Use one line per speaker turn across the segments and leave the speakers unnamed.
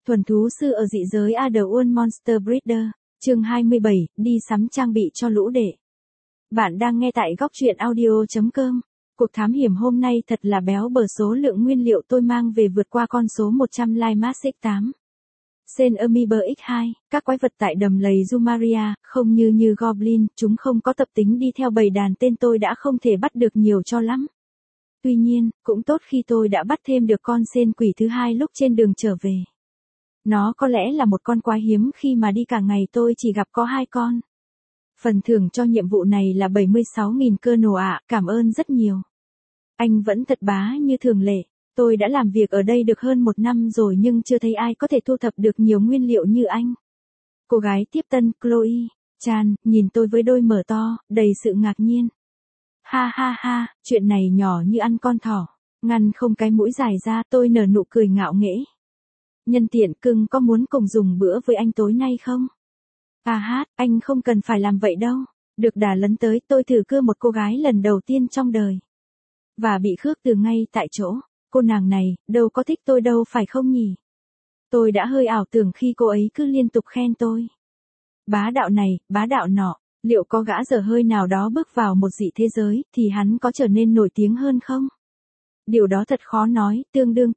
Thuần thú sư ở dị giới Otherworld Monster Breeder, chương 27, đi sắm trang bị cho lũ đệ. Bạn đang nghe tại góc truyện audio.com. Cuộc thám hiểm hôm nay thật là béo bở, số lượng nguyên liệu tôi mang về vượt qua con số 100 Limax X8. Sen Amoeba X2, các quái vật tại đầm lầy Zumaria, không như Goblin, chúng không có tập tính đi theo bầy đàn tên tôi đã không thể bắt được nhiều cho lắm. Tuy nhiên, cũng tốt khi tôi đã bắt thêm được con sen quỷ thứ hai lúc trên đường trở về. Nó có lẽ là một con quái hiếm khi mà đi cả ngày tôi chỉ gặp có 2 con. Phần thưởng cho nhiệm vụ này là 76.000 kernel ạ, cảm ơn rất nhiều. Anh vẫn thật bá như thường lệ. Tôi đã làm việc ở đây được hơn 1 năm rồi nhưng chưa thấy ai có thể thu thập được nhiều nguyên liệu như anh. Cô gái tiếp tân Chloe Chan nhìn tôi với đôi mở to, đầy sự ngạc nhiên. Ha ha ha, chuyện này nhỏ như ăn con thỏ. Ngăn không cái mũi dài ra, tôi nở nụ cười ngạo nghễ. Nhân tiện cưng có muốn cùng dùng bữa với anh tối nay không? Anh không cần phải làm vậy đâu. Được đà lấn tới, tôi thử cưa một cô gái lần đầu tiên trong đời. Và bị khước từ ngay tại chỗ. Cô nàng này, đâu có thích tôi đâu phải không nhỉ? Tôi đã hơi ảo tưởng khi cô ấy cứ liên tục khen tôi. Bá đạo này, bá đạo nọ, liệu có gã dở hơi nào đó bước vào một dị thế giới, thì hắn có trở nên nổi tiếng hơn không? Điều đó thật khó nói, tương đương.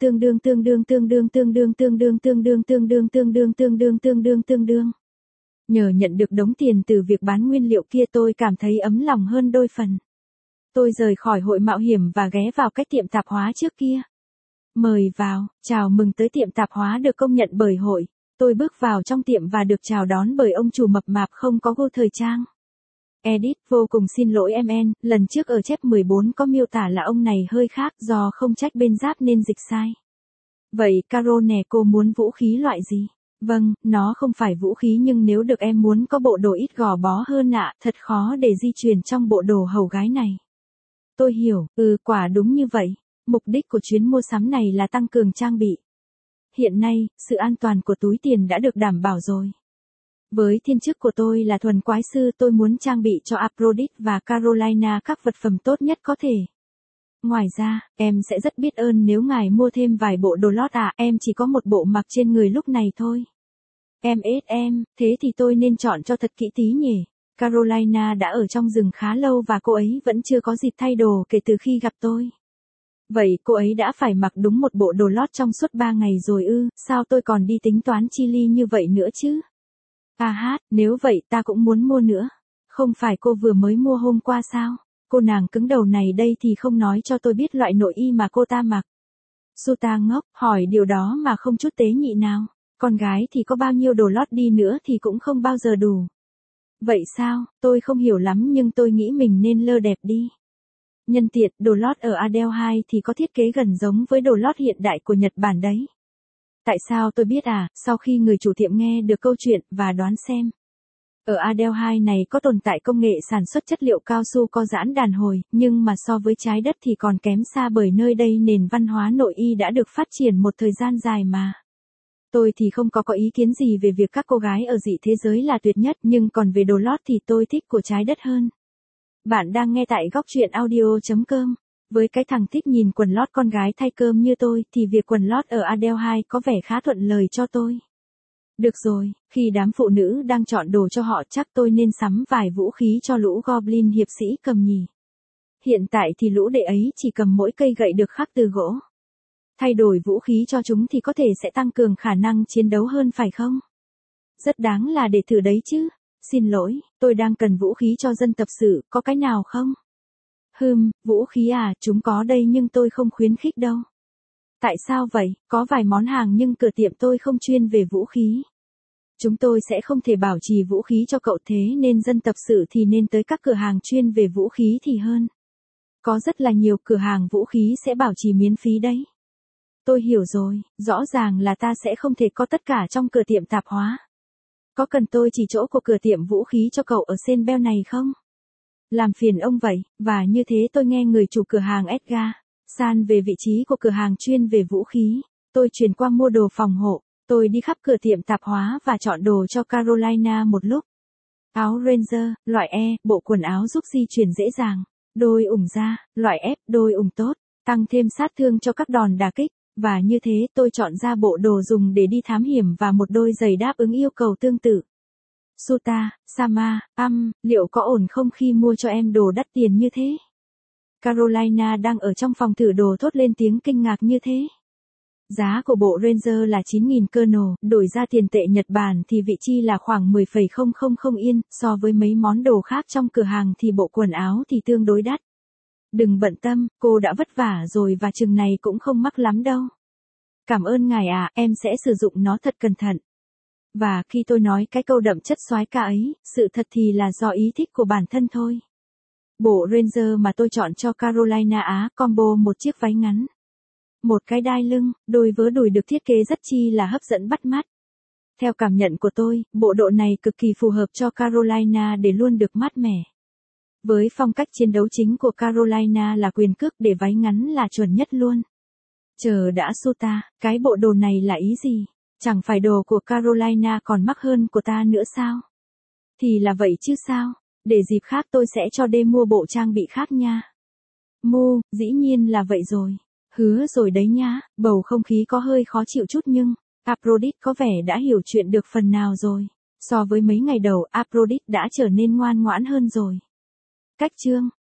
Nhờ nhận được đống tiền từ việc bán nguyên liệu kia tôi cảm thấy ấm lòng hơn đôi phần. Tôi rời khỏi hội mạo hiểm và ghé vào cái tiệm tạp hóa trước kia. Mời vào, chào mừng tới tiệm tạp hóa được công nhận bởi hội. Tôi bước vào trong tiệm và được chào đón bởi ông chủ mập mạp không có gu thời trang. Edit, vô cùng xin lỗi MN, lần trước ở chép 14 có miêu tả là ông này hơi khác do không trách bên giáp nên dịch sai. Vậy Caro nè, cô muốn vũ khí loại gì? Vâng, nó không phải vũ khí nhưng nếu được em muốn có bộ đồ ít gò bó hơn ạ, thật khó để di chuyển trong bộ đồ hầu gái này. Tôi hiểu, quả đúng như vậy. Mục đích của chuyến mua sắm này là tăng cường trang bị. Hiện nay, sự an toàn của túi tiền đã được đảm bảo rồi. Với thiên chức của tôi là thuần quái sư, tôi muốn trang bị cho Aphrodite và Carolina các vật phẩm tốt nhất có thể. Ngoài ra, em sẽ rất biết ơn nếu ngài mua thêm vài bộ đồ lót em chỉ có một bộ mặc trên người lúc này thôi. Thế thì tôi nên chọn cho thật kỹ tí nhỉ. Carolina đã ở trong rừng khá lâu và cô ấy vẫn chưa có dịp thay đồ kể từ khi gặp tôi. Vậy cô ấy đã phải mặc đúng một bộ đồ lót trong suốt 3 ngày rồi sao tôi còn đi tính toán chi ly như vậy nữa chứ? Nếu vậy ta cũng muốn mua nữa. Không phải cô vừa mới mua hôm qua sao? Cô nàng cứng đầu này đây thì không nói cho tôi biết loại nội y mà cô ta mặc. Suta ngốc, hỏi điều đó mà không chút tế nhị nào. Con gái thì có bao nhiêu đồ lót đi nữa thì cũng không bao giờ đủ. Vậy sao, tôi không hiểu lắm nhưng tôi nghĩ mình nên lơ đẹp đi. Nhân tiện, đồ lót ở Adele 2 thì có thiết kế gần giống với đồ lót hiện đại của Nhật Bản đấy. Tại sao tôi biết sau khi người chủ tiệm nghe được câu chuyện và đoán xem. Ở Adele 2 này có tồn tại công nghệ sản xuất chất liệu cao su có giãn đàn hồi, nhưng mà so với trái đất thì còn kém xa bởi nơi đây nền văn hóa nội y đã được phát triển một thời gian dài mà. Tôi thì không có ý kiến gì về việc các cô gái ở dị thế giới là tuyệt nhất nhưng còn về đồ lót thì tôi thích của trái đất hơn. Bạn đang nghe tại góc truyện audio.com. Với cái thằng thích nhìn quần lót con gái thay cơm như tôi thì việc quần lót ở Adele 2 có vẻ khá thuận lời cho tôi. Được rồi, khi đám phụ nữ đang chọn đồ cho họ chắc tôi nên sắm vài vũ khí cho lũ Goblin hiệp sĩ cầm nhỉ. Hiện tại thì lũ đệ ấy chỉ cầm mỗi cây gậy được khắc từ gỗ. Thay đổi vũ khí cho chúng thì có thể sẽ tăng cường khả năng chiến đấu hơn phải không? Rất đáng là để thử đấy chứ. Xin lỗi, tôi đang cần vũ khí cho dân tập sự, có cái nào không? Vũ khí chúng có đây nhưng tôi không khuyến khích đâu. Tại sao vậy? Có vài món hàng nhưng cửa tiệm tôi không chuyên về vũ khí. Chúng tôi sẽ không thể bảo trì vũ khí cho cậu thế nên dân tập sự thì nên tới các cửa hàng chuyên về vũ khí thì hơn. Có rất là nhiều cửa hàng vũ khí sẽ bảo trì miễn phí đấy. Tôi hiểu rồi, rõ ràng là ta sẽ không thể có tất cả trong cửa tiệm tạp hóa. Có cần tôi chỉ chỗ của cửa tiệm vũ khí cho cậu ở Senbell này không? Làm phiền ông vậy, và như thế tôi nghe người chủ cửa hàng Edgar San về vị trí của cửa hàng chuyên về vũ khí. Tôi chuyển qua mua đồ phòng hộ, tôi đi khắp cửa tiệm tạp hóa và chọn đồ cho Carolina một lúc. Áo Ranger, loại E, bộ quần áo giúp di chuyển dễ dàng. Đôi ủng da, loại F, đôi ủng tốt, tăng thêm sát thương cho các đòn đả kích. Và như thế tôi chọn ra bộ đồ dùng để đi thám hiểm và một đôi giày đáp ứng yêu cầu tương tự. Suta, Sama, liệu có ổn không khi mua cho em đồ đắt tiền như thế? Carolina đang ở trong phòng thử đồ thốt lên tiếng kinh ngạc như thế. Giá của bộ Ranger là 9.000 kernel, đổi ra tiền tệ Nhật Bản thì vị chi là khoảng 10,000 yên, so với mấy món đồ khác trong cửa hàng thì bộ quần áo thì tương đối đắt. Đừng bận tâm, cô đã vất vả rồi và chừng này cũng không mắc lắm đâu. Cảm ơn ngài à, em sẽ sử dụng nó thật cẩn thận. Và khi tôi nói cái câu đậm chất soái ca ấy, sự thật thì là do ý thích của bản thân thôi. Bộ Ranger mà tôi chọn cho Carolina Á combo một chiếc váy ngắn, một cái đai lưng, đôi vớ đùi được thiết kế rất chi là hấp dẫn bắt mắt. Theo cảm nhận của tôi, bộ đồ này cực kỳ phù hợp cho Carolina để luôn được mát mẻ. Với phong cách chiến đấu chính của Carolina là quyền cước để váy ngắn là chuẩn nhất luôn. Chờ đã Suta, cái bộ đồ này là ý gì? Chẳng phải đồ của Carolina còn mắc hơn của ta nữa sao? Thì là vậy chứ sao? Để dịp khác tôi sẽ cho đê mua bộ trang bị khác nha. Dĩ nhiên là vậy rồi. Hứa rồi đấy nhá, bầu không khí có hơi khó chịu chút nhưng, Aphrodite có vẻ đã hiểu chuyện được phần nào rồi. So với mấy ngày đầu, Aphrodite đã trở nên ngoan ngoãn hơn rồi. Cách chương